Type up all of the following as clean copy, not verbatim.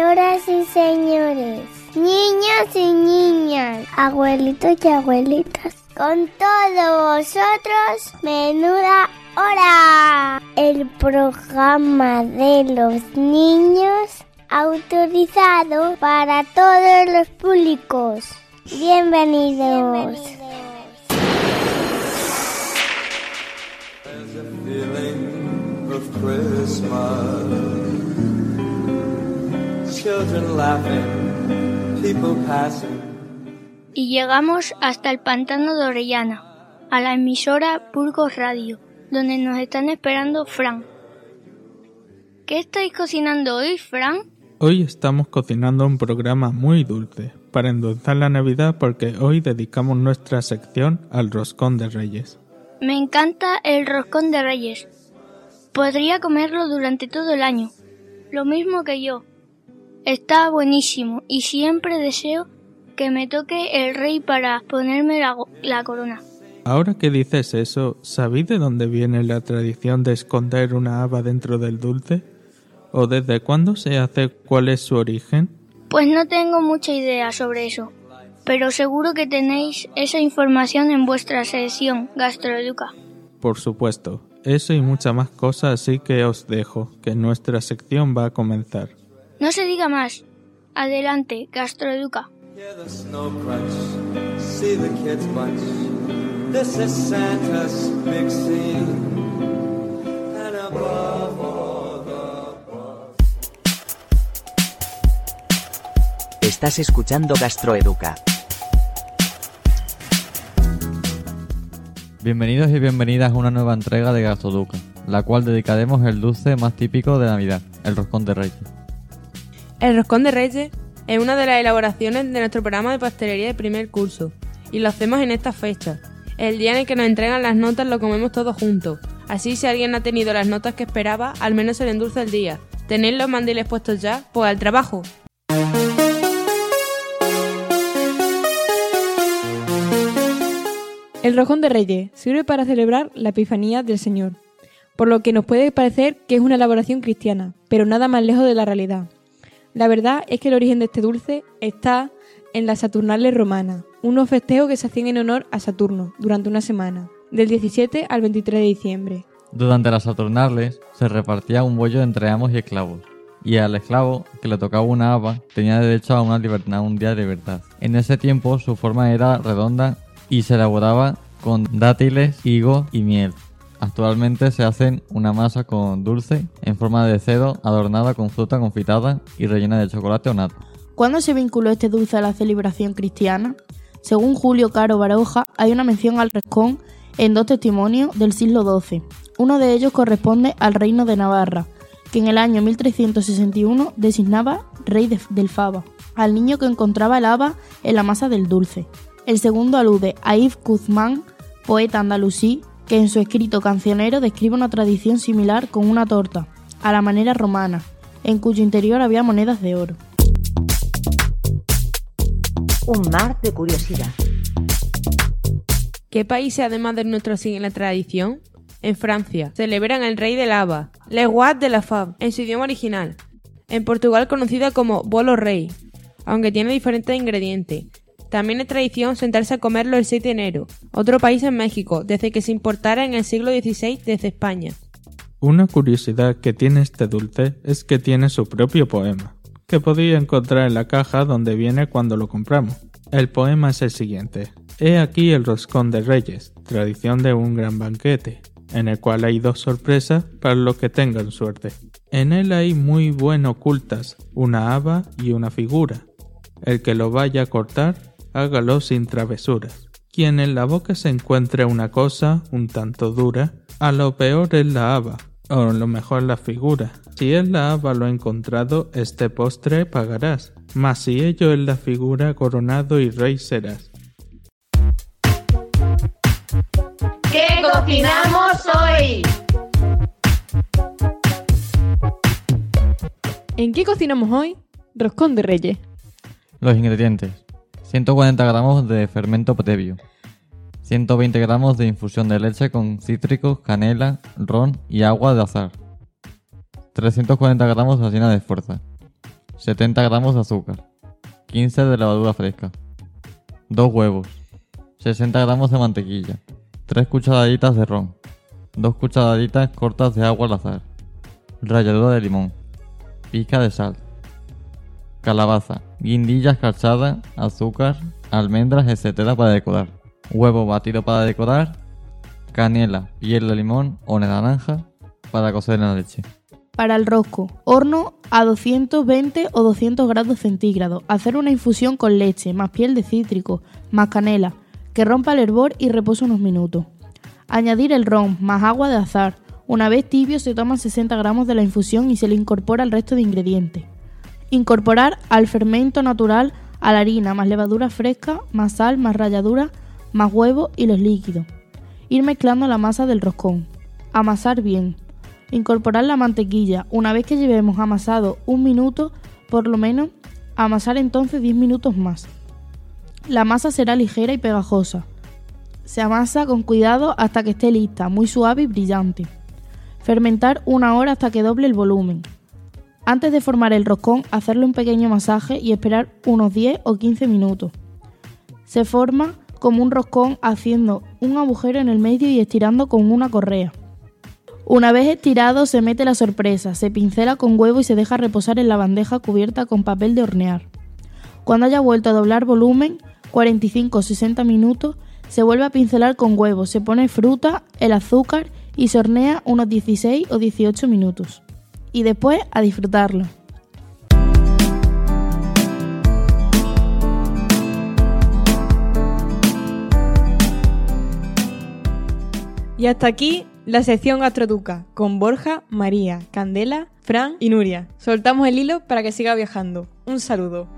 Señoras y señores, niños y niñas, abuelitos y abuelitas, con todos vosotros, menuda hora. El programa de los niños autorizado para todos los públicos. Bienvenidos. There's a feeling of Christmas. Children laughing, people passing. Y llegamos hasta el pantano de Orellana, a la emisora Burgos Radio, donde nos están esperando Fran. ¿Qué estáis cocinando hoy, Fran? Hoy estamos cocinando un programa muy dulce para endulzar la Navidad, porque hoy dedicamos nuestra sección al roscón de Reyes. Me encanta el roscón de Reyes. Podría comerlo durante todo el año, lo mismo que yo. Está buenísimo y siempre deseo que me toque el rey para ponerme la corona. Ahora que dices eso, ¿sabéis de dónde viene la tradición de esconder una haba dentro del dulce? ¿O desde cuándo se hace? ¿Cuál es su origen? Pues no tengo mucha idea sobre eso, pero seguro que tenéis esa información en vuestra sección Gastroeduca. Por supuesto, eso y muchas más cosas, así que os dejo, que nuestra sección va a comenzar. No se diga más. Adelante, Gastroeduca. Hear the snow crunch, see the kids bunch. This is Santa's big scene. And above all the world. Estás escuchando Gastroeduca. Bienvenidos y bienvenidas a una nueva entrega de Gastroeduca, la cual dedicaremos el dulce más típico de Navidad, el roscón de Reyes. El roscón de Reyes es una de las elaboraciones de nuestro programa de pastelería de primer curso y lo hacemos en esta fecha. El día en el que nos entregan las notas lo comemos todos juntos. Así, si alguien ha tenido las notas que esperaba, al menos se le endulza el día. ¿Tenéis los mandiles puestos ya? Pues al trabajo. El roscón de Reyes sirve para celebrar la Epifanía del Señor, por lo que nos puede parecer que es una elaboración cristiana, pero nada más lejos de la realidad. La verdad es que el origen de este dulce está en las Saturnales romanas, unos festejos que se hacían en honor a Saturno durante una semana, del 17 al 23 de diciembre. Durante las Saturnales se repartía un bollo entre amos y esclavos, y al esclavo que le tocaba una haba tenía derecho a un día de libertad. En ese tiempo su forma era redonda y se elaboraba con dátiles, higo y miel. Actualmente se hacen una masa con dulce en forma de cedo adornada con fruta confitada y rellena de chocolate o nata. ¿Cuándo se vinculó este dulce a la celebración cristiana? Según Julio Caro Baroja, hay una mención al roscón en dos testimonios del siglo XII. Uno de ellos corresponde al reino de Navarra, que en el año 1361 designaba rey del fava, al niño que encontraba el haba en la masa del dulce. El segundo alude a Yves Guzmán, poeta andalusí, que en su escrito cancionero describe una tradición similar con una torta, a la manera romana, en cuyo interior había monedas de oro. Un mar de curiosidad. ¿Qué países además de nuestro siguen la tradición? En Francia celebran el rey del haba, Le Roi de la Fave, en su idioma original. En Portugal conocida como bolo rei, aunque tiene diferentes ingredientes. También es tradición sentarse a comerlo el 6 de enero. Otro país es México, desde que se importara en el siglo XVI desde España. Una curiosidad que tiene este dulce es que tiene su propio poema, que podéis encontrar en la caja donde viene cuando lo compramos. El poema es el siguiente: He aquí el roscón de Reyes, tradición de un gran banquete, en el cual hay dos sorpresas para los que tengan suerte. En él hay muy buen ocultas, una haba y una figura. El que lo vaya a cortar, hágalo sin travesuras. Quien en la boca se encuentre una cosa un tanto dura, a lo peor es la haba, o lo mejor la figura. Si es la haba lo encontrado, este postre pagarás, mas si ello es la figura, coronado y rey serás. ¿Qué cocinamos hoy? ¿En qué cocinamos hoy? Roscón de Reyes. Los ingredientes: 140 gramos de fermento previo, 120 gramos de infusión de leche con cítricos, canela, ron y agua de azahar, 340 gramos de harina de fuerza, 70 gramos de azúcar, 15 de levadura fresca, 2 huevos, 60 gramos de mantequilla, 3 cucharaditas de ron, 2 cucharaditas cortas de agua al azar, ralladura de limón, pizca de sal, calabaza, guindilla escarchada, azúcar, almendras, etc. para decorar, huevo batido para decorar, canela, piel de limón o de naranja para cocer en la leche. Para el rosco, horno a 220 o 200 grados centígrados. Hacer una infusión con leche, más piel de cítrico, más canela, que rompa el hervor y reposa unos minutos. Añadir el ron, más agua de azar. Una vez tibio se toman 60 gramos de la infusión y se le incorpora el resto de ingredientes. Incorporar al fermento natural a la harina, más levadura fresca, más sal, más ralladura, más huevo y los líquidos. Ir mezclando la masa del roscón. Amasar bien. Incorporar la mantequilla. Una vez que llevemos amasado un minuto, por lo menos, amasar entonces 10 minutos más. La masa será ligera y pegajosa. Se amasa con cuidado hasta que esté lista, muy suave y brillante. Fermentar 1 hora hasta que doble el volumen. Antes de formar el roscón, hacerle un pequeño masaje y esperar unos 10 o 15 minutos. Se forma como un roscón haciendo un agujero en el medio y estirando con una correa. Una vez estirado se mete la sorpresa, se pincela con huevo y se deja reposar en la bandeja cubierta con papel de hornear. Cuando haya vuelto a doblar volumen, 45 o 60 minutos, se vuelve a pincelar con huevo, se pone fruta, el azúcar y se hornea unos 16 o 18 minutos. Y después a disfrutarlo. Y hasta aquí la sección Gastroeduca con Borja, María, Candela, Fran y Nuria. Soltamos el hilo para que siga viajando. Un saludo.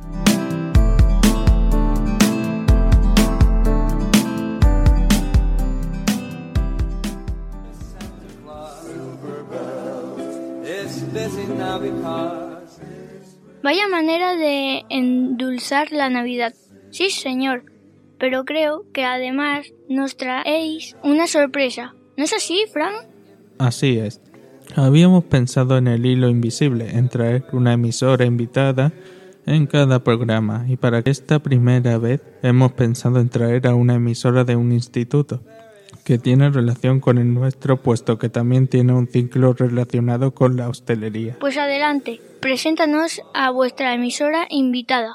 Vaya manera de endulzar la Navidad. Sí, señor. Pero creo que además nos traéis una sorpresa. ¿No es así, Fran? Así es. Habíamos pensado en el hilo invisible, en traer una emisora invitada en cada programa, y para esta primera vez hemos pensado en traer a una emisora de un instituto que tiene relación con el nuestro, puesto que también tiene un ciclo relacionado con la hostelería. Pues adelante, preséntanos a vuestra emisora invitada.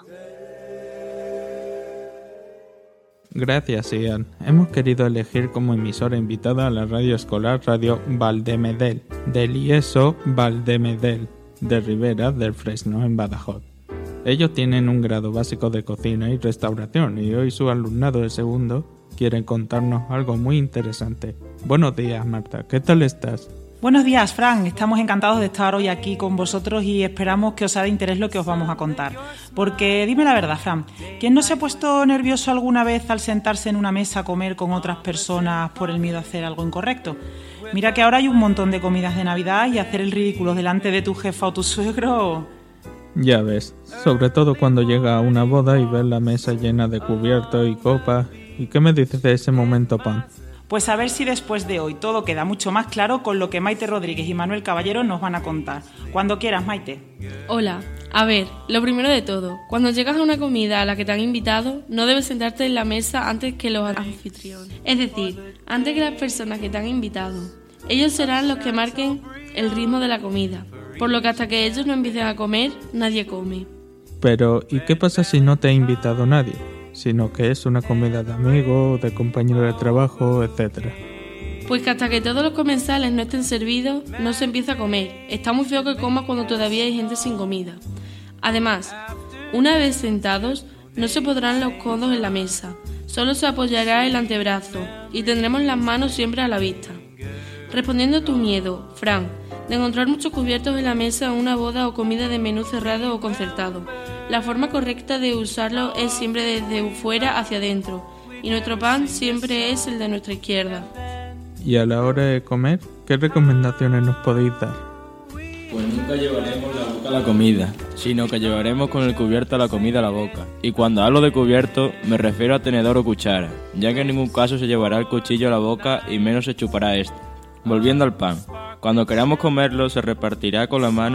Gracias, Ian. Hemos querido elegir como emisora invitada a la radio escolar Radio Valdemedel, del IESO Valdemedel, de Ribera del Fresno, en Badajoz. Ellos tienen un grado básico de cocina y restauración, y hoy su alumnado de segundo quiere contarnos algo muy interesante. Buenos días, Marta. ¿Qué tal estás? Buenos días, Fran. Estamos encantados de estar hoy aquí con vosotros y esperamos que os sea de interés lo que os vamos a contar. Porque dime la verdad, Fran, ¿quién no se ha puesto nervioso alguna vez al sentarse en una mesa a comer con otras personas por el miedo a hacer algo incorrecto? Mira que ahora hay un montón de comidas de Navidad y hacer el ridículo delante de tu jefa o tu suegro... Ya ves, sobre todo cuando llega a una boda y ves la mesa llena de cubiertos y copas. ¿Y qué me dices de ese momento, Pan? Pues a ver si después de hoy todo queda mucho más claro con lo que Maite Rodríguez y Manuel Caballero nos van a contar. Cuando quieras, Maite. Hola. A ver, lo primero de todo, cuando llegas a una comida a la que te han invitado, no debes sentarte en la mesa antes que los anfitriones. Es decir, antes que las personas que te han invitado. Ellos serán los que marquen el ritmo de la comida, por lo que hasta que ellos no empiecen a comer, nadie come. Pero, ¿y qué pasa si no te ha invitado nadie? Sino que es una comida de amigos, de compañeros de trabajo, etc. Pues que hasta que todos los comensales no estén servidos, no se empieza a comer. Está muy feo que comas cuando todavía hay gente sin comida. Además, una vez sentados, no se pondrán los codos en la mesa, solo se apoyará el antebrazo y tendremos las manos siempre a la vista. Respondiendo a tu miedo, Fran, de encontrar muchos cubiertos en la mesa en una boda o comida de menú cerrado o concertado, la forma correcta de usarlo es siempre desde fuera hacia adentro, y nuestro pan siempre es el de nuestra izquierda. ¿Y a la hora de comer, qué recomendaciones nos podéis dar? Pues nunca llevaremos la boca a la comida, sino que llevaremos con el cubierto la comida a la boca. Y cuando hablo de cubierto, me refiero a tenedor o cuchara, ya que en ningún caso se llevará el cuchillo a la boca y menos se chupará este. Volviendo al pan, cuando queramos comerlo se repartirá con la mano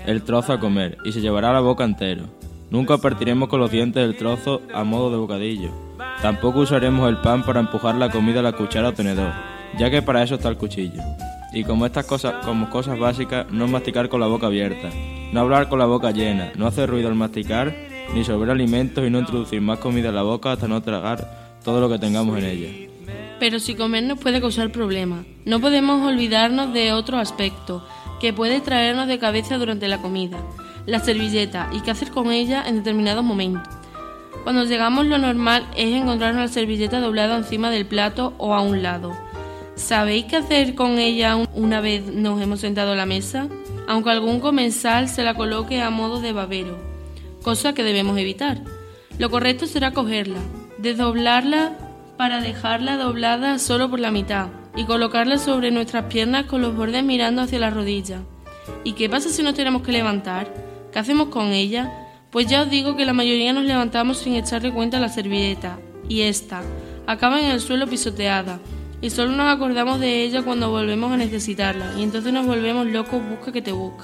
el trozo a comer y se llevará a la boca entero. Nunca partiremos con los dientes del trozo a modo de bocadillo. Tampoco usaremos el pan para empujar la comida a la cuchara o tenedor, ya que para eso está el cuchillo. Y como cosas básicas, no masticar con la boca abierta, no hablar con la boca llena, no hacer ruido al masticar, ni sobrar alimentos y no introducir más comida en la boca hasta no tragar todo lo que tengamos en ella. Pero si comer nos puede causar problemas, no podemos olvidarnos de otro aspecto que puede traernos de cabeza durante la comida, la servilleta y qué hacer con ella en determinados momentos. Cuando llegamos, lo normal es encontrarnos la servilleta doblada encima del plato o a un lado. ¿Sabéis qué hacer con ella una vez nos hemos sentado a la mesa? Aunque algún comensal se la coloque a modo de babero, cosa que debemos evitar. Lo correcto será cogerla, desdoblarla para dejarla doblada solo por la mitad y colocarla sobre nuestras piernas con los bordes mirando hacia la rodilla. ¿Y qué pasa si nos tenemos que levantar? ¿Qué hacemos con ella? Pues ya os digo que la mayoría nos levantamos sin echarle cuenta a la servilleta, y esta acaba en el suelo pisoteada, y solo nos acordamos de ella cuando volvemos a necesitarla, y entonces nos volvemos locos, busca que te busca.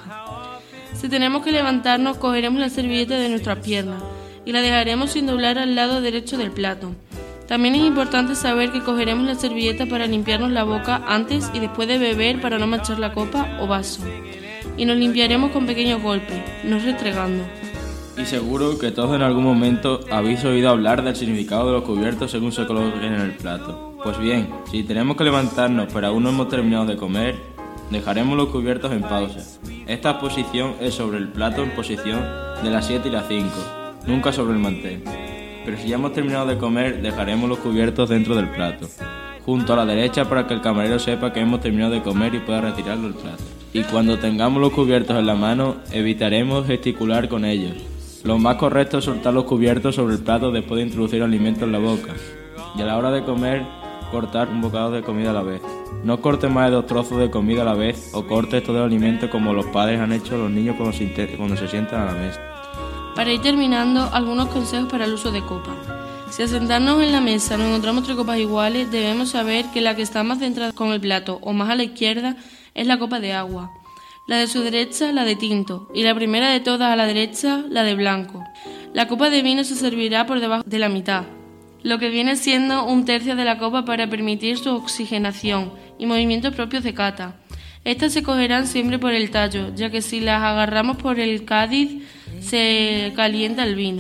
Si tenemos que levantarnos, cogeremos la servilleta de nuestras piernas, y la dejaremos sin doblar al lado derecho del plato. También es importante saber que cogeremos la servilleta para limpiarnos la boca antes y después de beber para no manchar la copa o vaso. Y nos limpiaremos con pequeños golpes, no restregando. Y seguro que todos en algún momento habéis oído hablar del significado de los cubiertos según se coloquen en el plato. Pues bien, si tenemos que levantarnos pero aún no hemos terminado de comer, dejaremos los cubiertos en pausa. Esta posición es sobre el plato en posición de las 7 y las 5, nunca sobre el mantel. Pero si ya hemos terminado de comer, dejaremos los cubiertos dentro del plato, junto a la derecha para que el camarero sepa que hemos terminado de comer y pueda retirarlo del plato. Y cuando tengamos los cubiertos en la mano, evitaremos gesticular con ellos. Lo más correcto es soltar los cubiertos sobre el plato después de introducir alimento en la boca. Y a la hora de comer, cortar un bocado de comida a la vez. No cortes más de 2 trozos de comida a la vez o cortes todo el alimento como los padres han hecho a los niños cuando se sientan a la mesa. Para ir terminando, algunos consejos para el uso de copas. Si al sentarnos en la mesa nos encontramos 3 copas iguales, debemos saber que la que está más centrada con el plato o más a la izquierda es la copa de agua. La de su derecha, la de tinto, y la primera de todas a la derecha, la de blanco. La copa de vino se servirá por debajo de la mitad, lo que viene siendo 1/3 de la copa para permitir su oxigenación y movimientos propios de cata. Estas se cogerán siempre por el tallo, ya que si las agarramos por el cádiz se calienta el vino.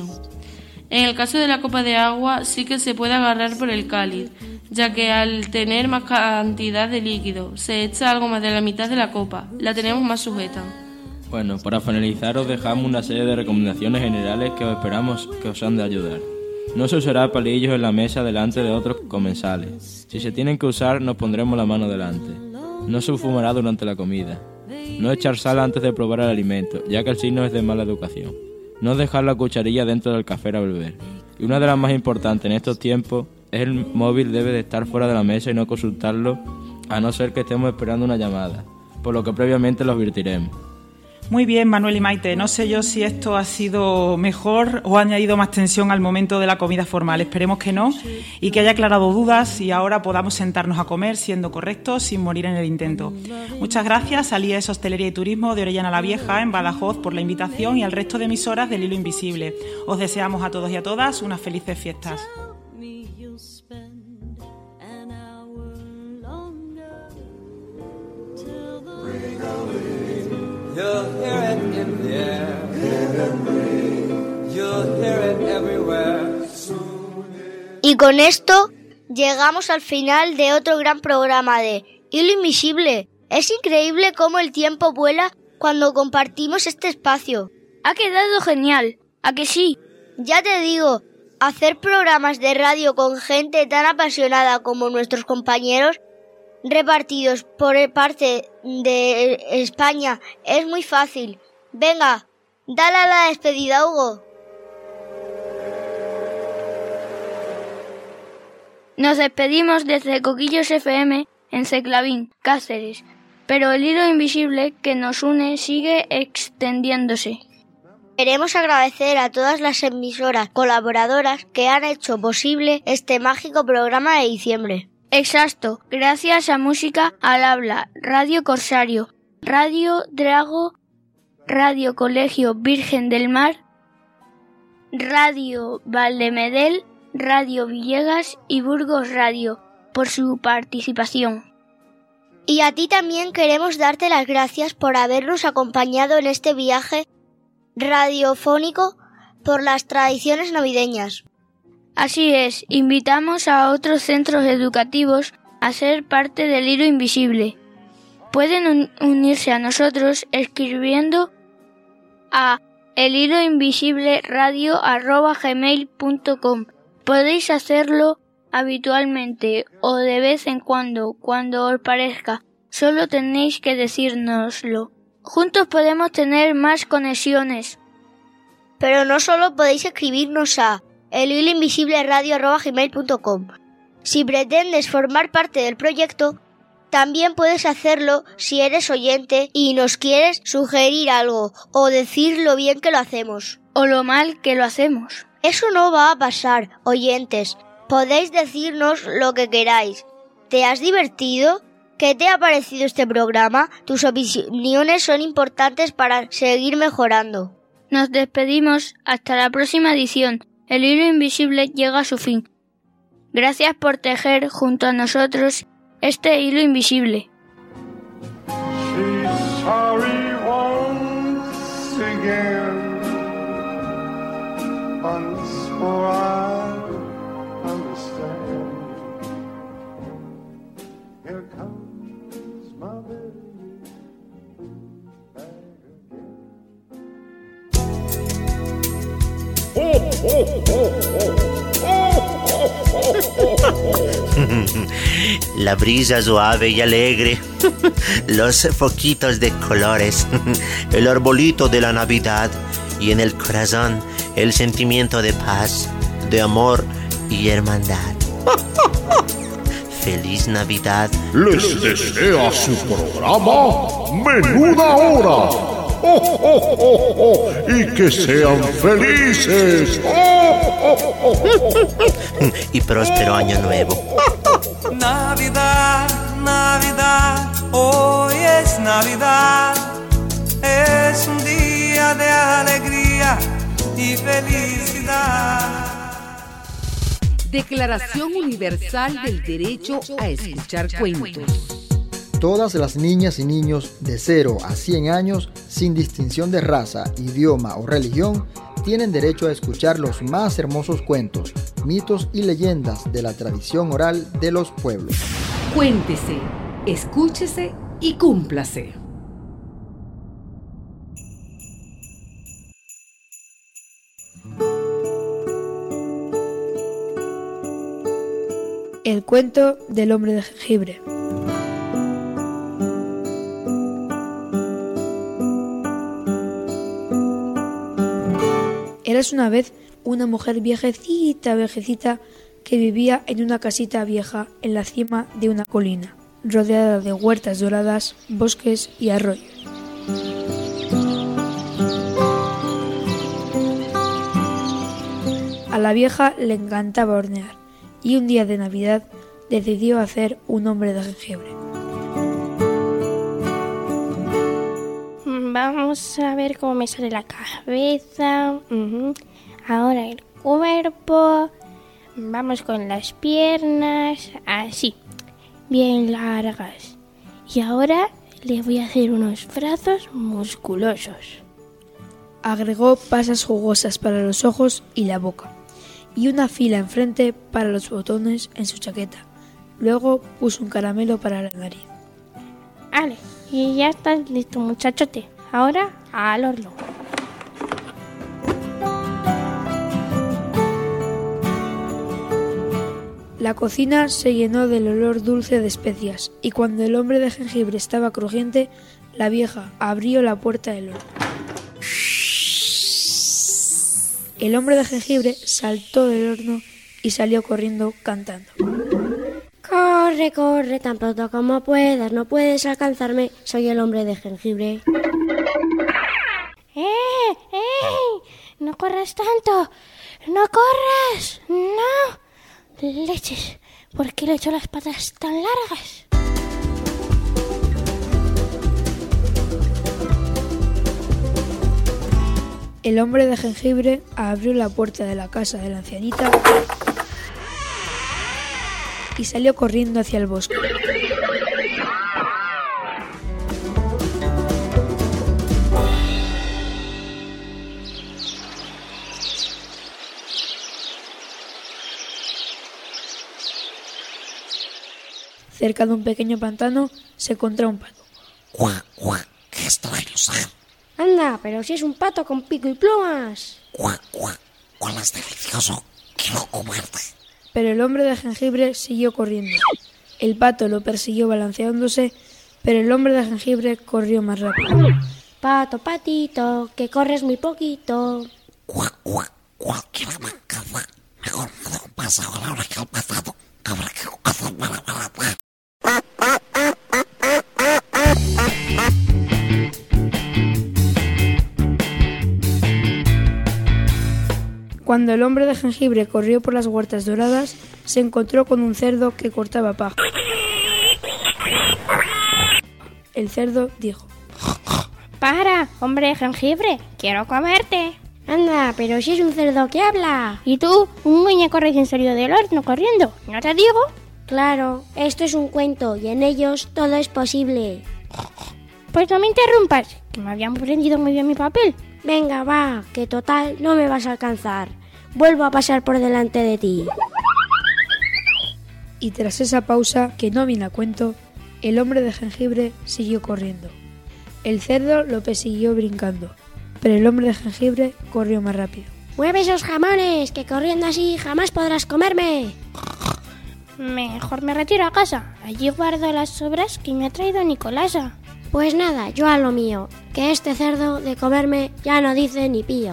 En el caso de la copa de agua sí que se puede agarrar por el cáliz, ya que al tener más cantidad de líquido se echa algo más de la mitad de la copa, la tenemos más sujeta. Bueno, para finalizar os dejamos una serie de recomendaciones generales que esperamos que os han de ayudar. No se usará palillos en la mesa delante de otros comensales. Si se tienen que usar, nos pondremos la mano delante. No se fumará durante la comida. No echar sal antes de probar el alimento, ya que el signo es de mala educación. No dejar la cucharilla dentro del café a beber. Y una de las más importantes en estos tiempos es el móvil debe de estar fuera de la mesa y no consultarlo a no ser que estemos esperando una llamada, por lo que previamente lo advertiremos. Muy bien, Manuel y Maite. No sé yo si esto ha sido mejor o ha añadido más tensión al momento de la comida formal. Esperemos que no y que haya aclarado dudas y ahora podamos sentarnos a comer siendo correctos sin morir en el intento. Muchas gracias a IES Hostelería y Turismo de Orellana la Vieja en Badajoz por la invitación y al resto de emisoras del Hilo Invisible. Os deseamos a todos y a todas unas felices fiestas. You'll hear it in the air. You'll hear it everywhere. Y con esto llegamos al final de otro gran programa de Hilo Invisible. Es increíble cómo el tiempo vuela cuando compartimos este espacio. Ha quedado genial, ¿a que sí? Ya te digo, hacer programas de radio con gente tan apasionada como nuestros compañeros repartidos por parte de España es muy fácil. Venga, dale a la despedida, Hugo. Nos despedimos desde Coquillos FM en Seclavín, Cáceres, pero el hilo invisible que nos une sigue extendiéndose. Queremos agradecer a todas las emisoras colaboradoras que han hecho posible este mágico programa de diciembre. Exacto, gracias a Música al Habla, Radio Corsario, Radio Drago Radio Colegio Virgen del Mar, Radio Valdemedel, Radio Villegas y Burgos Radio por su participación. Y a ti también queremos darte las gracias por habernos acompañado en este viaje radiofónico por las tradiciones navideñas. Así es, invitamos a otros centros educativos a ser parte del Hilo Invisible. Pueden unirse a nosotros escribiendo a elhiloinvisiblerradio@gmail.com. Podéis hacerlo habitualmente o de vez en cuando os parezca. Solo tenéis que decírnoslo. Juntos podemos tener más conexiones. Pero no solo podéis escribirnos a elhiloinvisiblerradio@gmail.com. Si pretendes formar parte del proyecto, también puedes hacerlo si eres oyente y nos quieres sugerir algo o decir lo bien que lo hacemos. O lo mal que lo hacemos. Eso no va a pasar, oyentes. Podéis decirnos lo que queráis. ¿Te has divertido? ¿Qué te ha parecido este programa? Tus opiniones son importantes para seguir mejorando. Nos despedimos hasta la próxima edición. El Hilo Invisible llega a su fin. Gracias por tejer junto a nosotros este hilo invisible. She's sorry once again, once more I understand. Here comes my baby back again. Oh, oh, oh, oh. La brisa suave y alegre, los foquitos de colores, el arbolito de la Navidad y en el corazón el sentimiento de paz, de amor y hermandad. ¡Feliz Navidad! Les desea su programa Menuda Hora. ¡Oh, oh, oh, oh! ¡Y que sean felices! ¡Oh, oh, oh, oh! Y próspero año nuevo. Navidad, Navidad, hoy es Navidad. Es un día de alegría y felicidad. Declaración Universal del Derecho a Escuchar Cuentos. Todas las niñas y niños de 0 a 100 años, sin distinción de raza, idioma o religión, tienen derecho a escuchar los más hermosos cuentos, mitos y leyendas de la tradición oral de los pueblos. Cuéntese, escúchese y cúmplase. El cuento del hombre de jengibre. Eras una vez una mujer viejecita que vivía en una casita vieja en la cima de una colina, rodeada de huertas doradas, bosques y arroyos. A la vieja le encantaba hornear y un día de Navidad decidió hacer un hombre de jengibre. Vamos a ver cómo me sale la cabeza. Ahora el cuerpo. Vamos con las piernas. Así, bien largas. Y ahora le voy a hacer unos brazos musculosos. Agregó pasas jugosas para los ojos y la boca, y una fila enfrente para los botones en su chaqueta. Luego puso un caramelo para la nariz. Vale, y ya estás listo, muchachote. Ahora al horno. La cocina se llenó del olor dulce de especias, y cuando el hombre de jengibre estaba crujiente, la vieja abrió la puerta del horno. El hombre de jengibre saltó del horno y salió corriendo cantando. Corre, corre, tan pronto como puedas, no puedes alcanzarme, soy el hombre de jengibre. No corras tanto, no corras, no. Leches, ¿por qué le echo las patas tan largas? El hombre de jengibre abrió la puerta de la casa de la ancianita y salió corriendo hacia el bosque. Cerca de un pequeño pantano se encontró un pato. ¡Cuac, cuac! ¡Qué extraños! Anda, pero si es un pato con pico y plumas. ¡Cuac, cuac! ¡Cuál es delicioso! ¡Quiero comerte! Pero el hombre de jengibre siguió corriendo. El pato lo persiguió balanceándose, pero el hombre de jengibre corrió más rápido. Pato, patito, que corres muy poquito. ¡Cuac, cuac! Cualquiera me alcanza. Mejor me doy un paseo a la hora que el pasado. Habrá que hacer para matar. Cuando el hombre de jengibre corrió por las huertas doradas, se encontró con un cerdo que cortaba paja. El cerdo dijo: ¡Para, hombre de jengibre! ¡Quiero comerte! Anda, pero si es un cerdo que habla. ¿Y tú? Un muñeco recién salido del horno corriendo, ¿no te digo? Claro, esto es un cuento y en ellos todo es posible. Pues no me interrumpas, que me habían aprendido muy bien mi papel. Venga, va, que total no me vas a alcanzar. Vuelvo a pasar por delante de ti. Y tras esa pausa, que no viene a cuento, el hombre de jengibre siguió corriendo. El cerdo lo persiguió brincando, pero el hombre de jengibre corrió más rápido. ¡Mueve esos jamones, que corriendo así jamás podrás comerme! Mejor me retiro a casa. Allí guardo las sobras que me ha traído Nicolasa. Pues nada, yo a lo mío, que este cerdo de comerme ya no dice ni pío.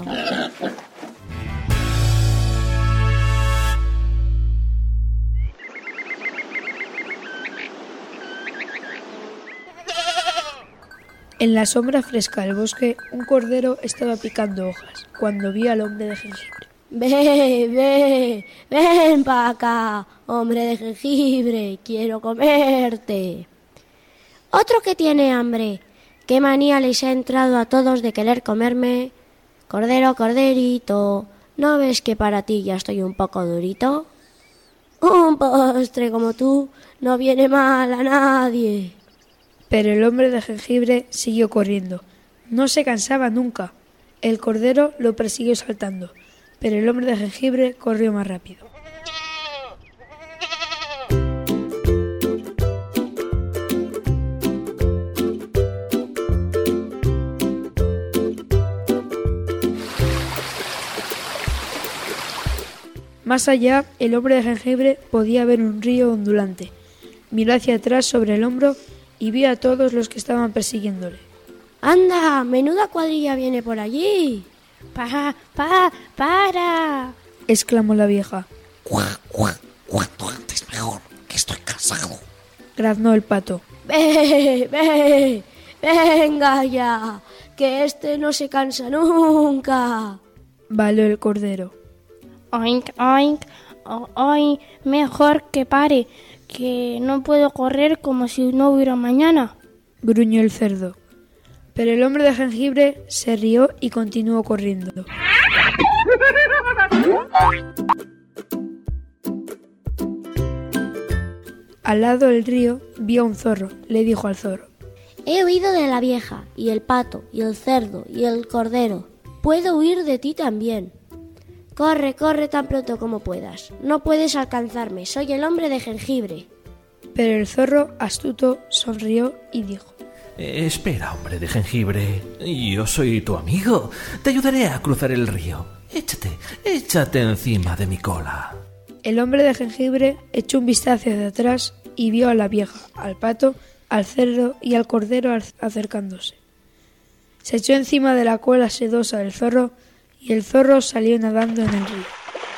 En la sombra fresca del bosque, un cordero estaba picando hojas cuando vio al hombre de jengibre. Ven pa' acá, hombre de jengibre, quiero comerte. Otro que tiene hambre. ¿Qué manía les ha entrado a todos de querer comerme? Cordero, corderito, ¿no ves que para ti ya estoy un poco durito? Un postre como tú no viene mal a nadie. Pero el hombre de jengibre siguió corriendo. No se cansaba nunca. El cordero lo persiguió saltando, pero el hombre de jengibre corrió más rápido. Más allá, el hombre de jengibre podía ver un río ondulante. Miró hacia atrás sobre el hombro y vio a todos los que estaban persiguiéndole. ¡Anda! ¡Menuda cuadrilla viene por allí! ¡Para! Exclamó la vieja. Cuanto antes mejor, que estoy cansado. Graznó el pato. Venga ya, que este no se cansa nunca. Baleó el cordero. Oink, oink, oink, mejor que pare, que no puedo correr como si no hubiera mañana. Gruñó el cerdo. Pero el hombre de jengibre se rió y continuó corriendo. Al lado del río vio un zorro. Le dijo al zorro: He huido de la vieja, y el pato, y el cerdo, y el cordero. Puedo huir de ti también. Corre tan pronto como puedas. No puedes alcanzarme, soy el hombre de jengibre. Pero el zorro, astuto, sonrió y dijo: Espera, hombre de jengibre. Yo soy tu amigo. Te ayudaré a cruzar el río. Échate encima de mi cola. El hombre de jengibre echó un vistazo hacia atrás y vio a la vieja, al pato, al cerdo y al cordero acercándose. Se echó encima de la cola sedosa del zorro y el zorro salió nadando en el río.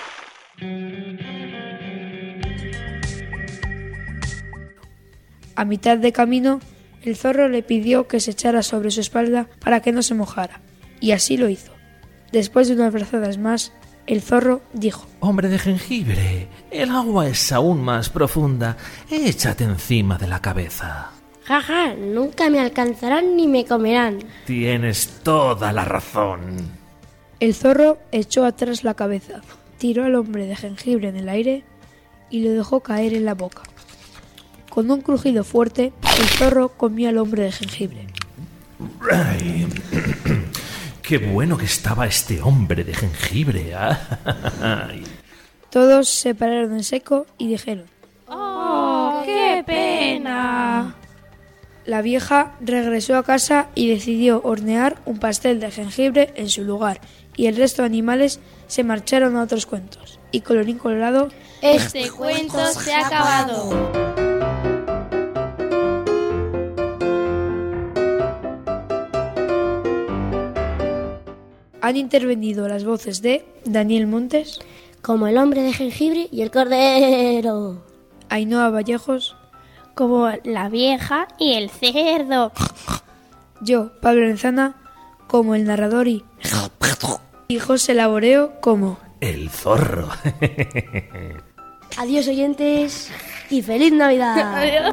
A mitad de camino, el zorro le pidió que se echara sobre su espalda para que no se mojara, y así lo hizo. Después de unas brazadas más, el zorro dijo: Hombre de jengibre, el agua es aún más profunda. Échate encima de la cabeza. Jaja, nunca me alcanzarán ni me comerán. Tienes toda la razón. El zorro echó atrás la cabeza, tiró al hombre de jengibre en el aire y lo dejó caer en la boca. Con un crujido fuerte, el zorro comió al hombre de jengibre. Ay, ¡qué bueno que estaba este hombre de jengibre! Ay. Todos se pararon en seco y dijeron: ¡Oh, qué pena! La vieja regresó a casa y decidió hornear un pastel de jengibre en su lugar, y el resto de animales se marcharon a otros cuentos. Y colorín colorado, Este cuento se ha acabado. han intervenido las voces de Daniel Montes, como el hombre de jengibre y el cordero, Ainhoa Vallejos, como la vieja y el cerdo, yo, Pablo Lenzana, como el narrador y José Laboreo como el zorro. Adiós, oyentes, y feliz Navidad. Adiós.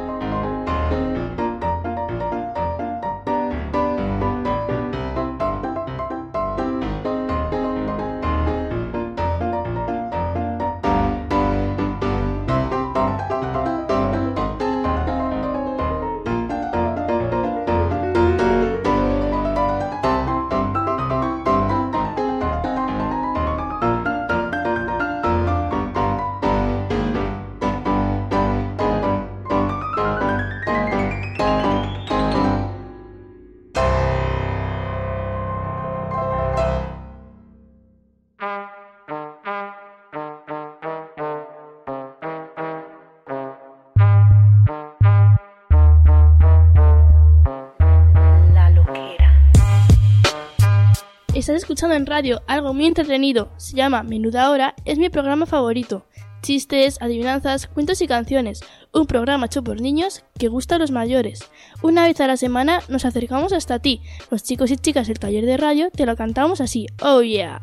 Estás escuchando en radio algo muy entretenido, se llama Menuda Hora, es mi programa favorito. Chistes, adivinanzas, cuentos y canciones, un programa hecho por niños que gusta a los mayores. Una vez a la semana nos acercamos hasta ti, los chicos y chicas del taller de radio te lo cantamos así, oh yeah.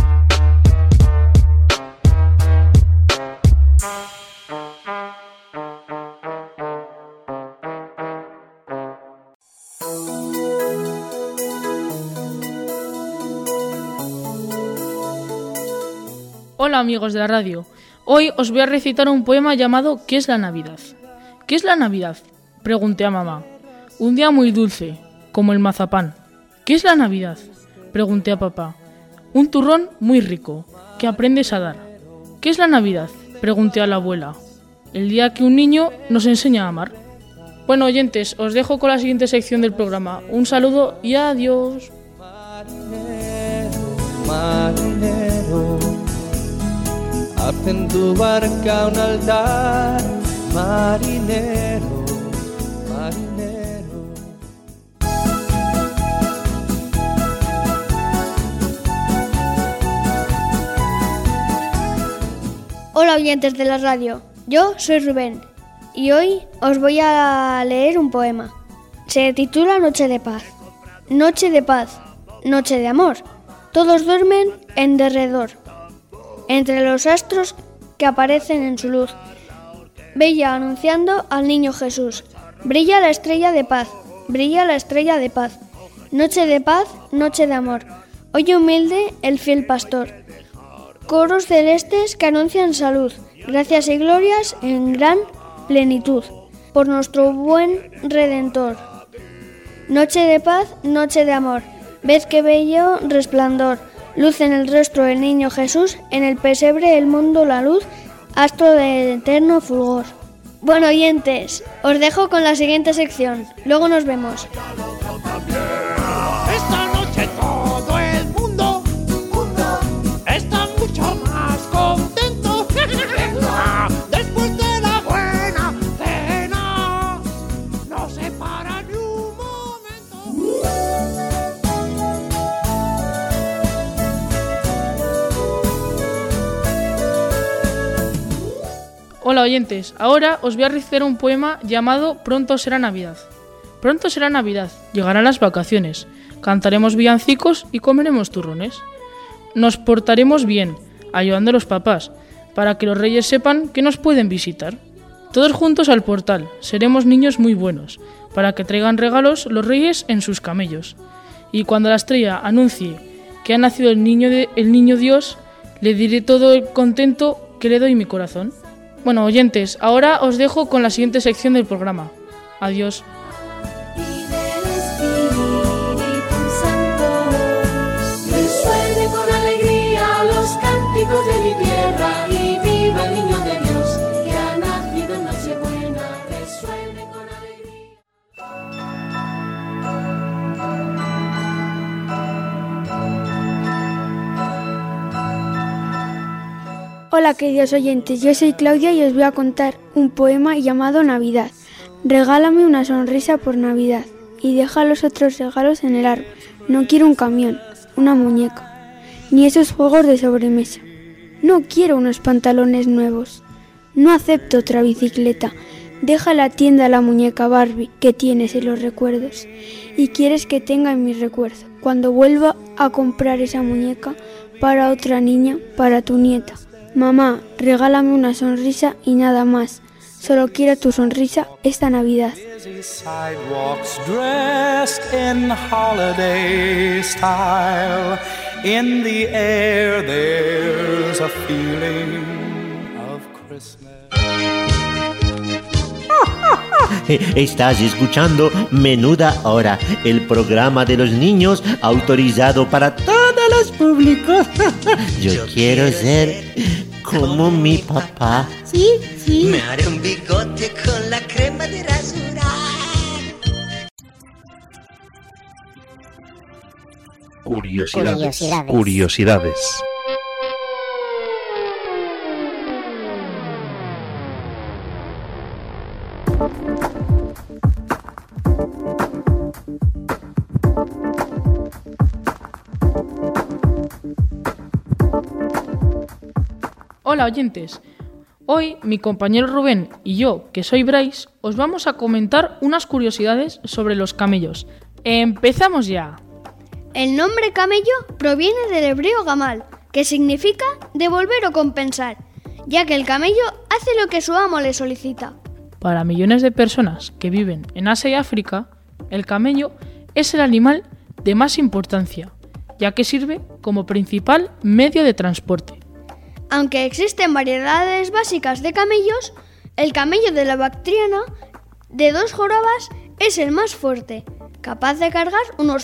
Hola amigos de la radio, hoy os voy a recitar un poema llamado ¿Qué es la Navidad? ¿Qué es la Navidad? Pregunté a mamá. Un día muy dulce, como el mazapán. ¿Qué es la Navidad? Pregunté a papá. Un turrón muy rico, que aprendes a dar. ¿Qué es la Navidad? Pregunté a la abuela. El día que un niño nos enseña a amar. Bueno, oyentes, os dejo con la siguiente sección del programa. Un saludo y adiós. Marinero, haz en tu barca un altar, marinero, marinero. Hola oyentes de la radio, yo soy Rubén y hoy os voy a leer un poema. Se titula Noche de Paz. Noche de paz, noche de amor, todos duermen en derredor. Entre los astros que aparecen en su luz, bella anunciando al niño Jesús. Brilla la estrella de paz, brilla la estrella de paz. Noche de paz, noche de amor. Oye humilde el fiel pastor. Coros celestes que anuncian salud, gracias y glorias en gran plenitud, por nuestro buen Redentor. Noche de paz, noche de amor. Ved qué bello resplandor. Luz en el rostro del niño Jesús, en el pesebre el mundo la luz, astro de eterno fulgor. Bueno, oyentes, os dejo con la siguiente sección. Luego nos vemos. Esta noche todo el mundo está mucho más contento. Después de la buena cena, no se para ni un momento. Hola oyentes, ahora os voy a recitar un poema llamado Pronto será Navidad. Pronto será Navidad, llegarán las vacaciones, cantaremos villancicos y comeremos turrones. Nos portaremos bien, ayudando a los papás, para que los reyes sepan que nos pueden visitar. Todos juntos al portal, seremos niños muy buenos, para que traigan regalos los reyes en sus camellos. Y cuando la estrella anuncie que ha nacido el niño Dios, le diré todo el contento que le doy mi corazón. Bueno, oyentes, ahora os dejo con la siguiente sección del programa. Adiós. Resuelve con alegría los cánticos de mi tierra y viva el niño de Dios que ha nacido en Nochebuena. Resuelve con alegría. Hola queridos oyentes, yo soy Claudia y os voy a contar un poema llamado Navidad. Regálame una sonrisa por Navidad y deja los otros regalos en el árbol. No quiero un camión, una muñeca, ni esos juegos de sobremesa. No quiero unos pantalones nuevos. No acepto otra bicicleta. Deja la tienda la muñeca Barbie que tienes en los recuerdos y quieres que tenga en mis recuerdos. Cuando vuelva a comprar esa muñeca para otra niña, para tu nieta. Mamá, regálame una sonrisa y nada más. Solo quiero tu sonrisa esta Navidad. Sidewalks dressed in holiday style. In the air there's a feeling of Christmas. Estás escuchando Menuda Hora, el programa de los niños autorizado para todos los públicos. Yo quiero ser como mi papá. Sí, sí. Me haré un bigote con la crema de rasurar. Curiosidades. Hola oyentes, hoy mi compañero Rubén y yo, que soy Bryce, os vamos a comentar unas curiosidades sobre los camellos. ¡Empezamos ya! El nombre camello proviene del hebreo gamal, que significa devolver o compensar, ya que el camello hace lo que su amo le solicita. Para millones de personas que viven en Asia y África, el camello es el animal de más importancia, ya que sirve como principal medio de transporte. Aunque existen variedades básicas de camellos, el camello de la Bactriana, de 2 jorobas, es el más fuerte, capaz de cargar unos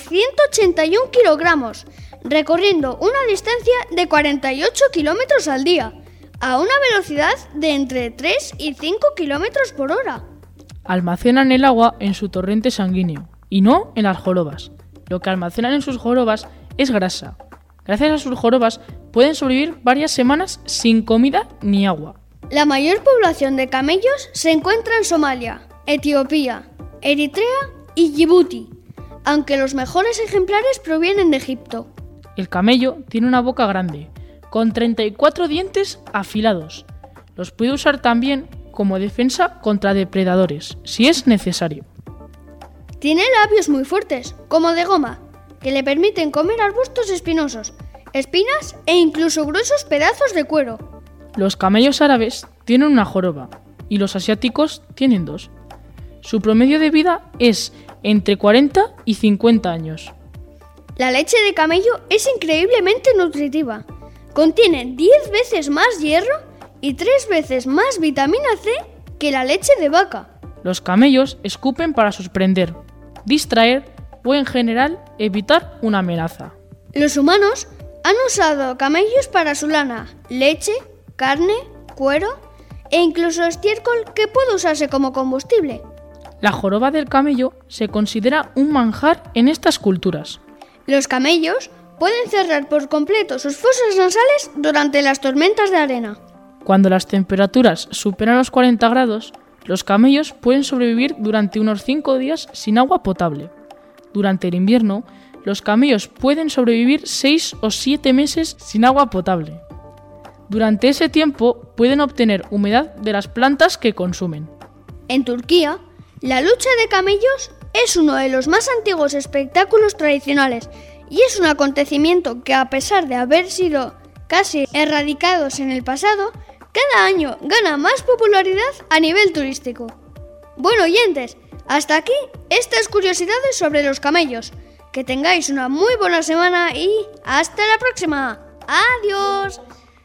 181 kilogramos, recorriendo una distancia de 48 kilómetros al día, a una velocidad de entre 3 y 5 kilómetros por hora. Almacenan el agua en su torrente sanguíneo, y no en las jorobas. Lo que almacenan en sus jorobas es grasa. Gracias a sus jorobas pueden sobrevivir varias semanas sin comida ni agua. La mayor población de camellos se encuentra en Somalia, Etiopía, Eritrea y Djibouti, aunque los mejores ejemplares provienen de Egipto. El camello tiene una boca grande, con 34 dientes afilados. Los puede usar también como defensa contra depredadores, si es necesario. Tiene labios muy fuertes, como de goma, que le permiten comer arbustos espinosos, espinas e incluso gruesos pedazos de cuero. Los camellos árabes tienen una joroba y los asiáticos tienen 2. Su promedio de vida es entre 40 y 50 años. La leche de camello es increíblemente nutritiva. Contiene 10 veces más hierro y 3 veces más vitamina C que la leche de vaca. Los camellos escupen para sorprender, distraer o en general evitar una amenaza. Los humanos han usado camellos para su lana, leche, carne, cuero e incluso estiércol que puede usarse como combustible. La joroba del camello se considera un manjar en estas culturas. Los camellos pueden cerrar por completo sus fosas nasales durante las tormentas de arena. Cuando las temperaturas superan los 40 grados, los camellos pueden sobrevivir durante unos 5 días sin agua potable. Durante el invierno, los camellos pueden sobrevivir 6 o 7 meses sin agua potable. Durante ese tiempo pueden obtener humedad de las plantas que consumen. En Turquía, la lucha de camellos es uno de los más antiguos espectáculos tradicionales y es un acontecimiento que, a pesar de haber sido casi erradicados en el pasado, cada año gana más popularidad a nivel turístico. Bueno, oyentes, hasta aquí estas curiosidades sobre los camellos. Que tengáis una muy buena semana y hasta la próxima. ¡Adiós!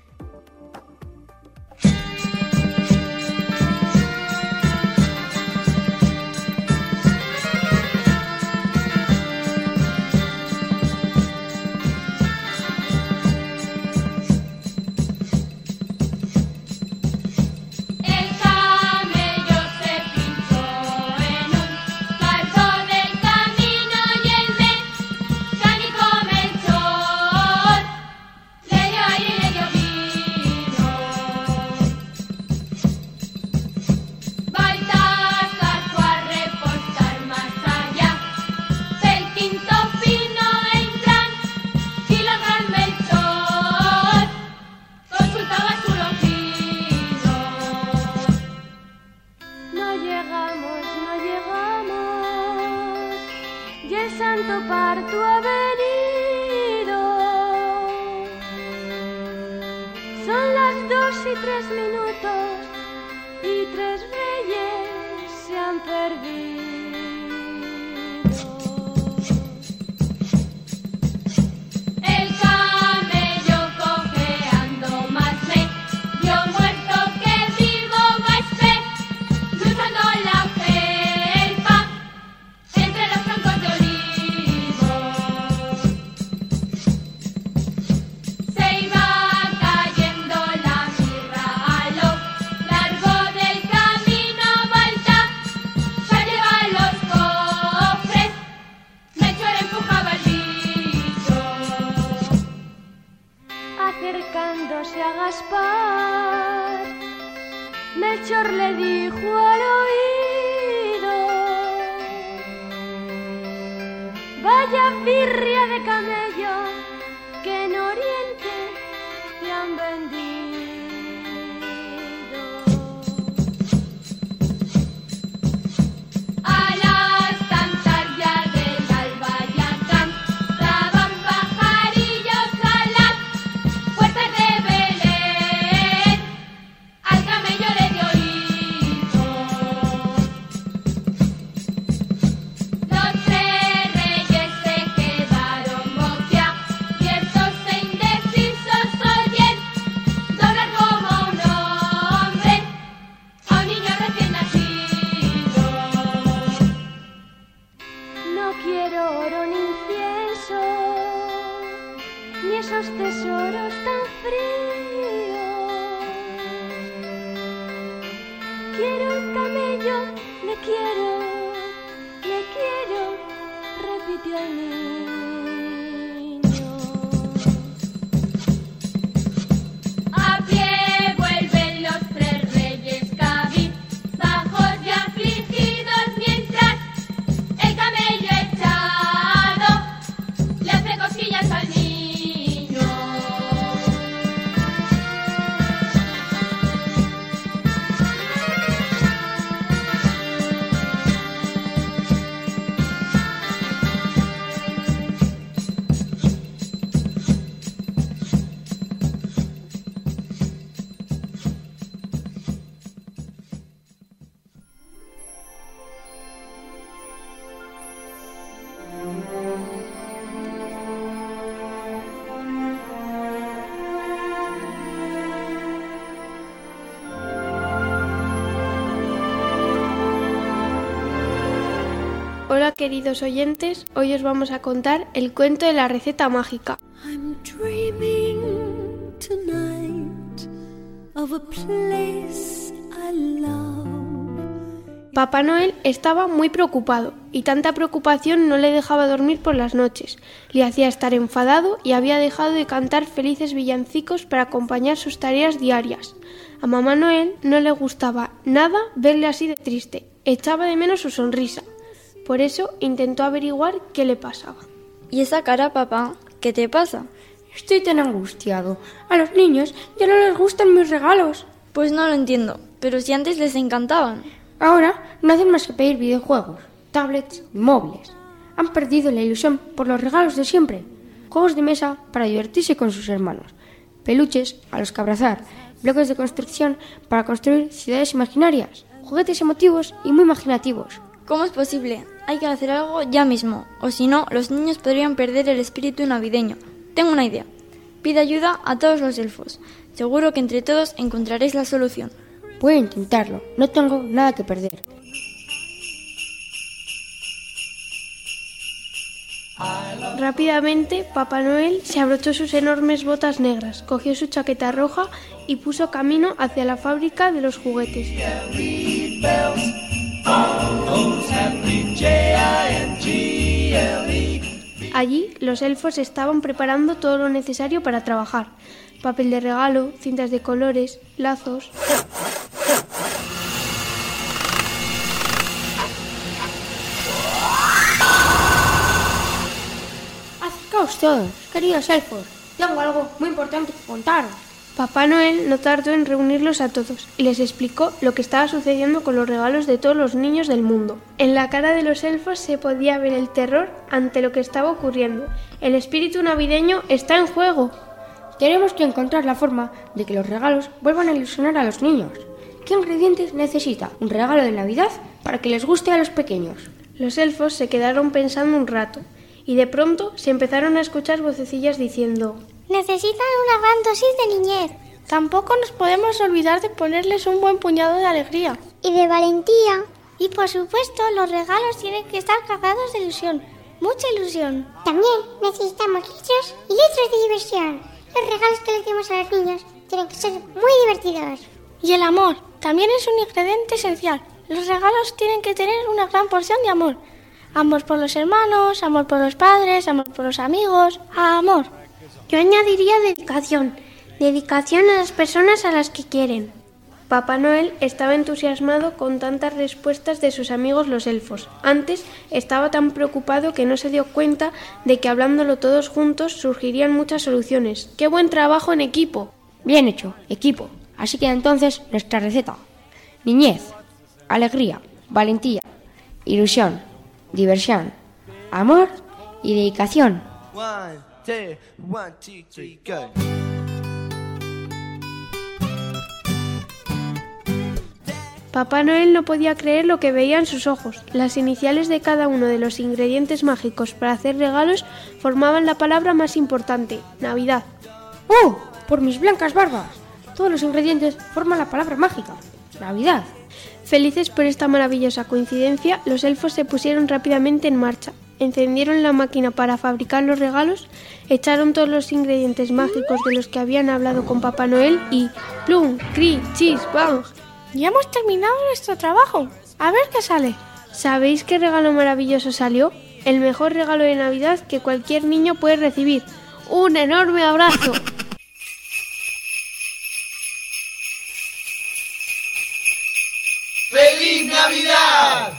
Acercándose a Gaspar, Melchor le dijo al oído: vaya birria de camello que en Oriente te han vendido. A las tantas ya del alba ya cantaban pajarillos a las puertas de Belén, al camello le dio hijos. Los tres reyes se quedaron boquiabiertos e indecisos, oyen doblar como un hombre a un niño recién nacido. No quiero oro ni incienso, ni esos tesoros tan fríos. Quiero el camello, le quiero, repitió el niño. A pie vuelven los tres reyes cabizbajos y afligidos, mientras el camello echado le hace cosquillas al niño. Hola queridos oyentes, hoy os vamos a contar el cuento de la receta mágica. I'm dreaming tonight of a place I love. Papá Noel estaba muy preocupado y tanta preocupación no le dejaba dormir por las noches. Le hacía estar enfadado y había dejado de cantar felices villancicos para acompañar sus tareas diarias. A Mamá Noel no le gustaba nada verle así de triste, echaba de menos su sonrisa. Por eso intentó averiguar qué le pasaba. ¿Y esa cara, papá? ¿Qué te pasa? Estoy tan angustiado. A los niños ya no les gustan mis regalos. Pues no lo entiendo, pero si antes les encantaban. Ahora no hacen más que pedir videojuegos, tablets y móviles. Han perdido la ilusión por los regalos de siempre. Juegos de mesa para divertirse con sus hermanos. Peluches a los que abrazar. Bloques de construcción para construir ciudades imaginarias. Juguetes emotivos y muy imaginativos, ¿Cómo es posible? Hay que hacer algo ya mismo, o si no, los niños podrían perder el espíritu navideño. Tengo una idea. Pide ayuda a todos los elfos. Seguro que entre todos encontraréis la solución. Voy a intentarlo, no tengo nada que perder. Rápidamente, Papá Noel se abrochó sus enormes botas negras, cogió su chaqueta roja y puso camino hacia la fábrica de los juguetes. Allí, los elfos estaban preparando todo lo necesario para trabajar. Papel de regalo, cintas de colores, lazos... Acercaos todos, queridos elfos. Tengo algo muy importante que contaros. Papá Noel no tardó en reunirlos a todos y les explicó lo que estaba sucediendo con los regalos de todos los niños del mundo. En la cara de los elfos se podía ver el terror ante lo que estaba ocurriendo. El espíritu navideño está en juego. Tenemos que encontrar la forma de que los regalos vuelvan a ilusionar a los niños. ¿Qué ingredientes necesita un regalo de Navidad para que les guste a los pequeños? Los elfos se quedaron pensando un rato y de pronto se empezaron a escuchar vocecillas diciendo: necesitan una gran dosis de niñez. Tampoco nos podemos olvidar de ponerles un buen puñado de alegría. Y de valentía. Y por supuesto, los regalos tienen que estar cargados de ilusión. Mucha ilusión. También necesitamos litros y litros de diversión. Los regalos que le demos a los niños tienen que ser muy divertidos. Y el amor también es un ingrediente esencial. Los regalos tienen que tener una gran porción de amor. Amor por los hermanos, amor por los padres, amor por los amigos, amor. Yo añadiría dedicación. Dedicación a las personas a las que quieren. Papá Noel estaba entusiasmado con tantas respuestas de sus amigos los elfos. Antes estaba tan preocupado que no se dio cuenta de que hablándolo todos juntos surgirían muchas soluciones. ¡Qué buen trabajo en equipo! Bien hecho, equipo. Así queda entonces nuestra receta. Niñez, alegría, valentía, ilusión, diversión, amor y dedicación. 1, 2, 1, 2, 3, go. Papá Noel no podía creer lo que veía en sus ojos. Las iniciales de cada uno de los ingredientes mágicos para hacer regalos formaban la palabra más importante: Navidad. ¡Oh! Por mis blancas barbas. Todos los ingredientes forman la palabra mágica: Navidad. Felices por esta maravillosa coincidencia, los elfos se pusieron rápidamente en marcha. Encendieron la máquina para fabricar los regalos, echaron todos los ingredientes mágicos de los que habían hablado con Papá Noel y ¡plum! ¡Cri! ¡Chis! ¡Bang! Ya hemos terminado nuestro trabajo. A ver qué sale. ¿Sabéis qué regalo maravilloso salió? El mejor regalo de Navidad que cualquier niño puede recibir. ¡Un enorme abrazo! ¡Feliz Navidad!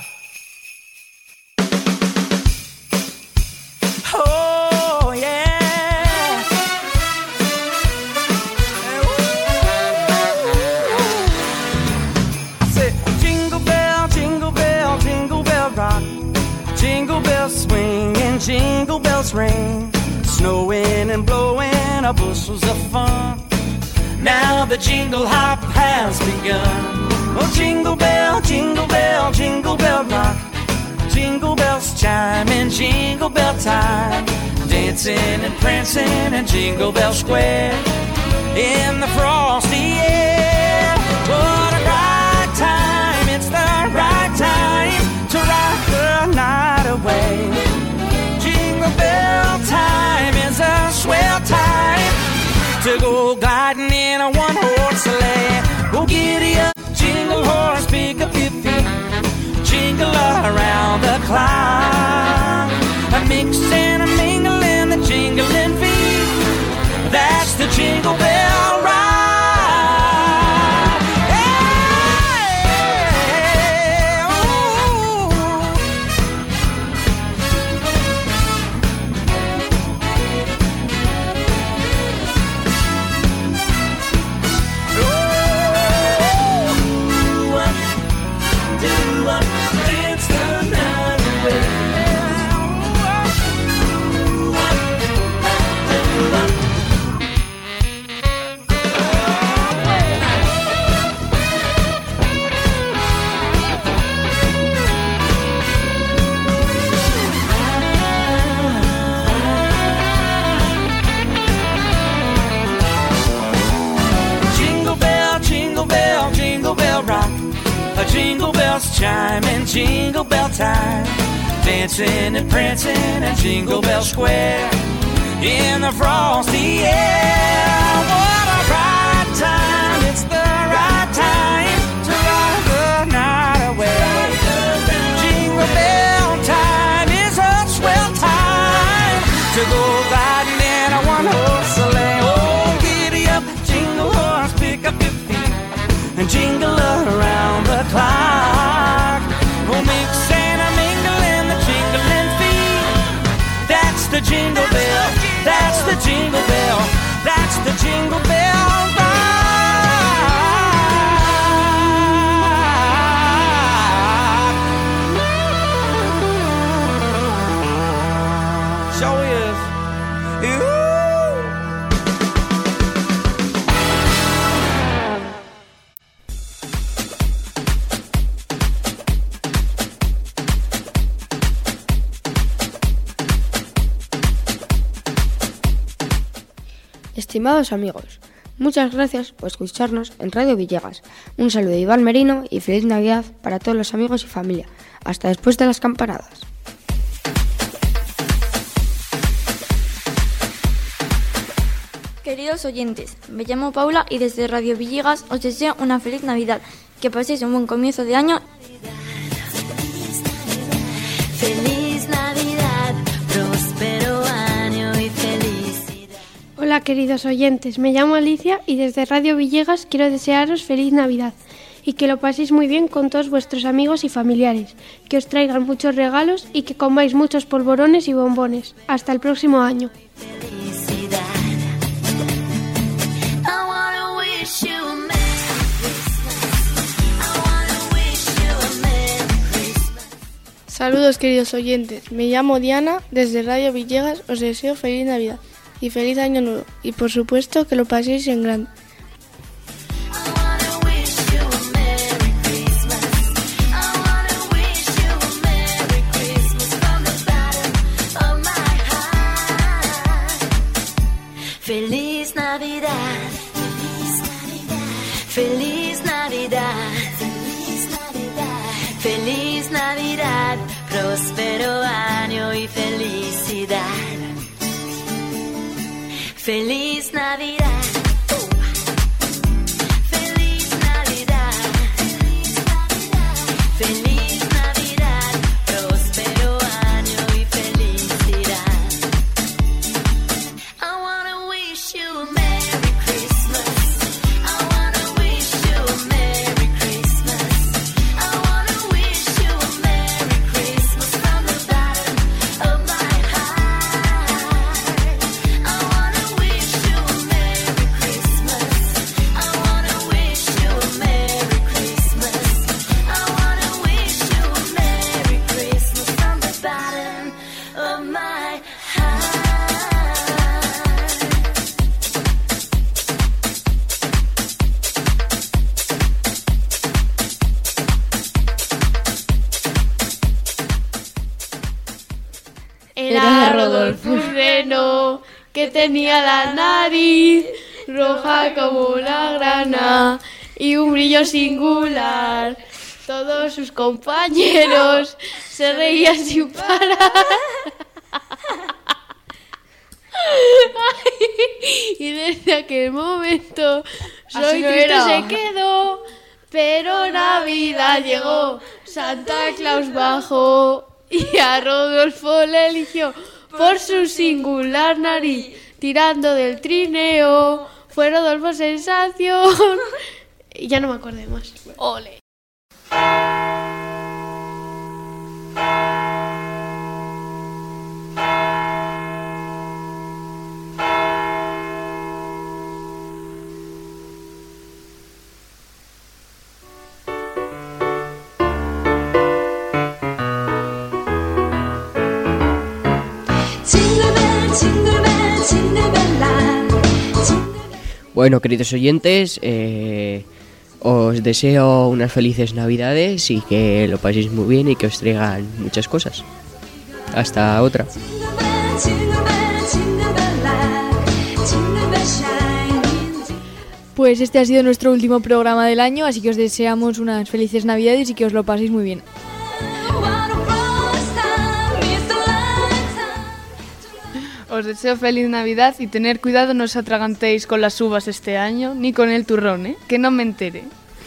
Oh, yeah. I said, jingle bell, jingle bell, jingle bell rock. Jingle bells swing and jingle bells ring. Snowing and blowing are bushels of fun. Now the jingle hop has begun. Oh, jingle bell, jingle bell, jingle bell rock. Jingle bells chime in jingle bell time. Dancing and prancing in Jingle Bell Square. In the frosty air. What a right time, it's the right time to rock the night away. Jingle bell time is a swell time to go gliding in a one-horse sleigh. Go giddy up, jingle horse, pick up your feet. Jingle around the clock. A mix and a mingle in the jingling feet. That's the Jingle Bell Ride. Hey, oh. Dance the night away. bells chime in Jingle Bell time, dancing and prancing in Jingle Bell Square, in the frosty air. What a right time, it's the right time to ride the night away. Jingle Bell time is a swell time to go riding in a one-horse sleigh. Oh, giddy up, jingle horse, pick up your feet and jingle around the clock. Oh, mix and a mingle in the jingling feet. That's the jingle bell, that's the jingle bell, that's the jingle bell rock. Sure is. Estimados amigos, muchas gracias por escucharnos en Radio Villegas. Un saludo de Iván Merino y feliz Navidad para todos los amigos y familia. Hasta después de las campanadas. Queridos oyentes, me llamo Paula y desde Radio Villegas os deseo una feliz Navidad. Que paséis un buen comienzo de año. Feliz Navidad, próspero año y felicidad. Hola queridos oyentes, me llamo Alicia y desde Radio Villegas quiero desearos feliz Navidad y que lo paséis muy bien con todos vuestros amigos y familiares, que os traigan muchos regalos y que comáis muchos polvorones y bombones. Hasta el próximo año. Saludos queridos oyentes, me llamo Diana, desde Radio Villegas os deseo feliz Navidad y feliz Año Nuevo y por supuesto que lo paséis en grande. Feliz Navidad, feliz Navidad, feliz Navidad, próspero año y felicidad. Feliz Navidad. Feliz Navidad. Feliz Navidad, próspero año y felicidad. I wanna wish you a Merry Christmas. I wanna wish you a Merry Christmas. I wanna wish you a Merry Christmas from the bottom of my heart. I wanna wish you a Merry Christmas. I wanna wish you a Merry Christmas. I wanna wish you a Merry Christmas from the bottom of my heart. Era Rodolfo un reno que tenía la nariz roja como una grana y un brillo singular. Todos sus compañeros se reían sin parar. Y desde aquel momento soy triste se quedó, pero Navidad llegó, Santa Claus bajó y a Rodolfo le eligió por su singular nariz, tirando del trineo. Fue Rodolfo sensación. Y ya no me acordé más. Ole. Bueno, queridos oyentes, os deseo unas felices Navidades y que lo paséis muy bien y que os traigan muchas cosas. Hasta otra. Pues este ha sido nuestro último programa del año, así que os deseamos unas felices Navidades y que os lo paséis muy bien. Os deseo feliz Navidad y tener cuidado, no os atragantéis con las uvas este año, ni con el turrón, ¿eh? Que no me entere.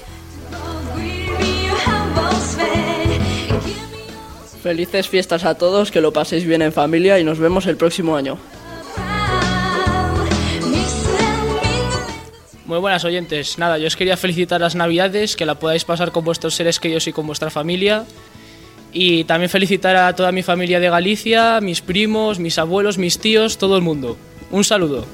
Felices fiestas a todos, que lo paséis bien en familia y nos vemos el próximo año. Muy buenas oyentes, nada, yo os quería felicitar las Navidades, que la podáis pasar con vuestros seres queridos y con vuestra familia. Y también felicitar a toda mi familia de Galicia, mis primos, mis abuelos, mis tíos, todo el mundo. Un saludo.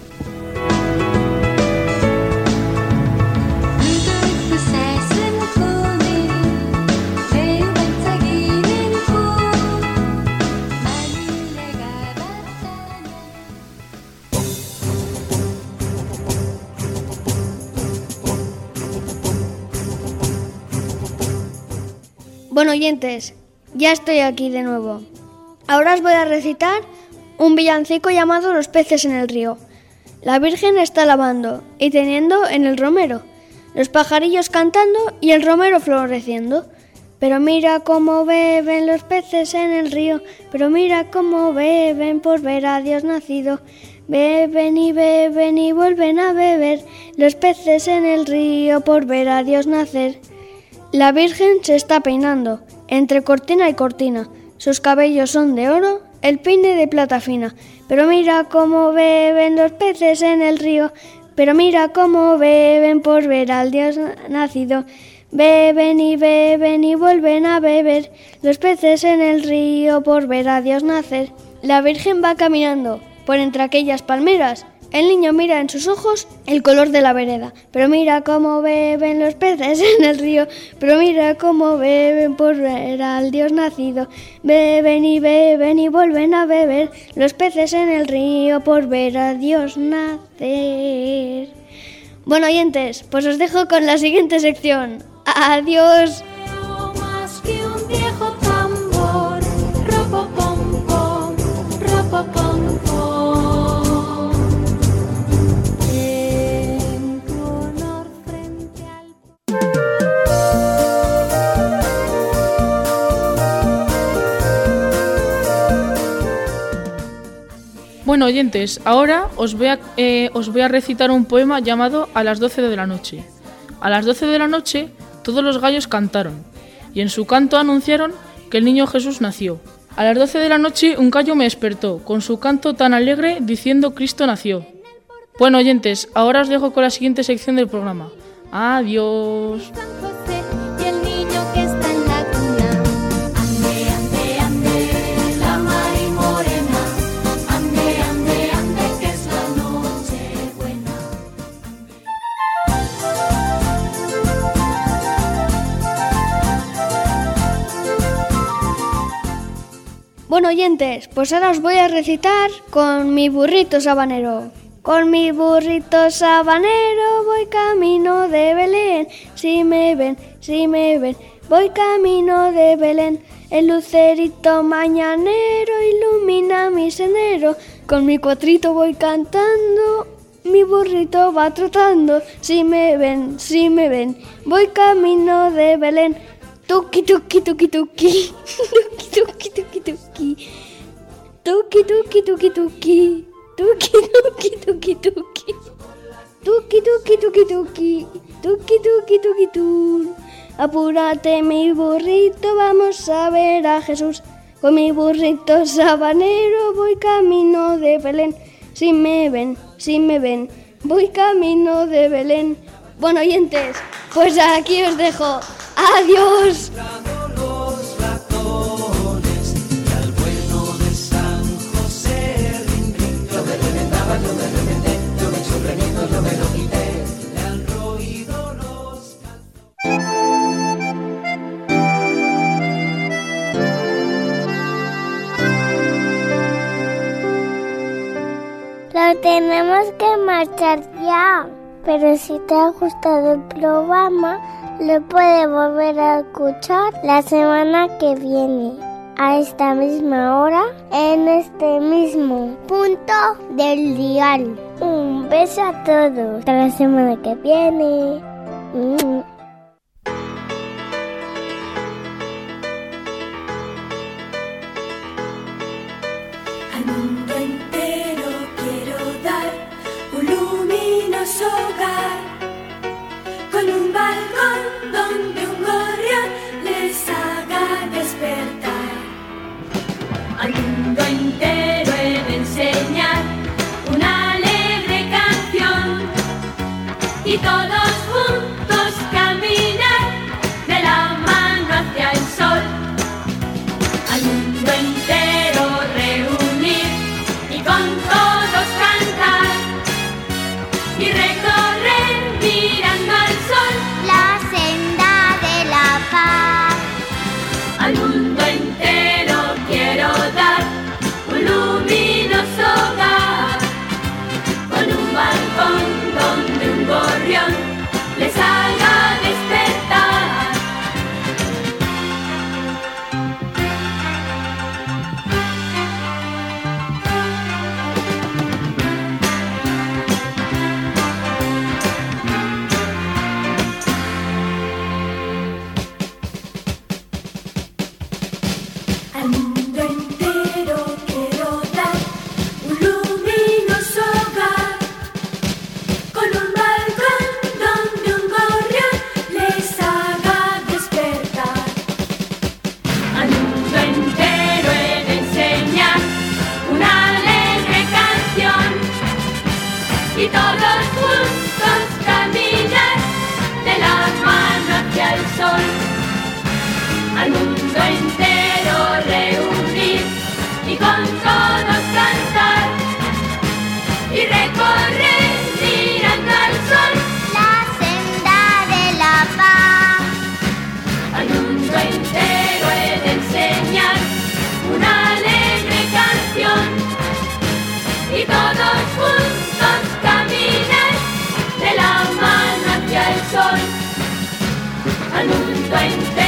Bueno, oyentes, ya estoy aquí de nuevo. Ahora os voy a recitar un villancico llamado Los peces en el río. La Virgen está lavando y teniendo en el romero, los pajarillos cantando y el romero floreciendo. Pero mira cómo beben los peces en el río, pero mira cómo beben por ver a Dios nacido. Beben y vuelven a beber los peces en el río por ver a Dios nacer. La Virgen se está peinando entre cortina y cortina, sus cabellos son de oro, el peine de plata fina. Pero mira cómo beben los peces en el río, pero mira cómo beben por ver al Dios nacido. Beben y vuelven a beber los peces en el río por ver a Dios nacer. La Virgen va caminando por entre aquellas palmeras. El niño mira en sus ojos el color de la vereda. Pero mira cómo beben los peces en el río, pero mira cómo beben por ver al Dios nacido. Beben y vuelven a beber los peces en el río por ver a Dios nacer. Bueno, oyentes, pues os dejo con la siguiente sección. ¡Adiós! Más que un viejo tambor, ropopom pom, ropopom pom. En tu honor frente al... Bueno, oyentes, ahora os voy a recitar un poema llamado A las 12 de la noche. A las 12 de la noche todos los gallos cantaron, y en su canto anunciaron que el niño Jesús nació. A las 12 de la noche un gallo me despertó, con su canto tan alegre, diciendo Cristo nació. Bueno, oyentes, ahora os dejo con la siguiente sección del programa. Adiós. Y el niño que está en la cuna. Ande, ande, ande, la Mari Morena. Ande, ande, ande, que es la noche buena. Bueno, oyentes, pues ahora os voy a recitar con mi burrito sabanero. Con mi burrito sabanero voy camino de Belén. Si me ven, voy camino de Belén. El lucerito mañanero ilumina mi sendero. Con mi cuatrito voy cantando, mi burrito va trotando. Si me ven, voy camino de Belén. Tuki, tuki, tuki, tuki. Tuki, tuki, tuki, tuki. Tuki, tuki, tuki, tuki. Tuki, tuki, tuki, tuki. Tuki, tuki, tuki, tuki. Tuki, tuki, tuki, tu. Apúrate, mi burrito, vamos a ver a Jesús. Con mi burrito sabanero voy camino de Belén. Si me ven, voy camino de Belén. Bueno, oyentes, pues aquí os dejo. ¡Adiós! Pero tenemos que marchar ya. Pero si te ha gustado el programa, lo puedes volver a escuchar la semana que viene, a esta misma hora, en este mismo punto del dial. Un beso a todos. Hasta la semana que viene. Al mundo entero quiero dar un luminoso hogar, con un balcón donde un gorrión les haga despertar. Al mundo entero he de enseñar una alegre canción y todos juntos caminar de la mano hacia el sol. Al mundo entero reunir y con todos cantar y recorrer mirando al sol la senda de la paz. Al mundo entero quiero dar un luminoso hogar, con un balcón donde un gorrión les haga despertar. Al mundo entero quiero dar un luminoso hogar, con un balcón donde un gorrión les haga despertar. Al mundo entero he de enseñar una alegre canción y todos juntos caminar de la mano hacia el sol. Al mundo entero reunir y con todos cantar y recorrer mirando al sol la senda de la paz. Al mundo entero he de enseñar una alegre canción y todos juntos caminar de la mano hacia el sol. Al mundo entero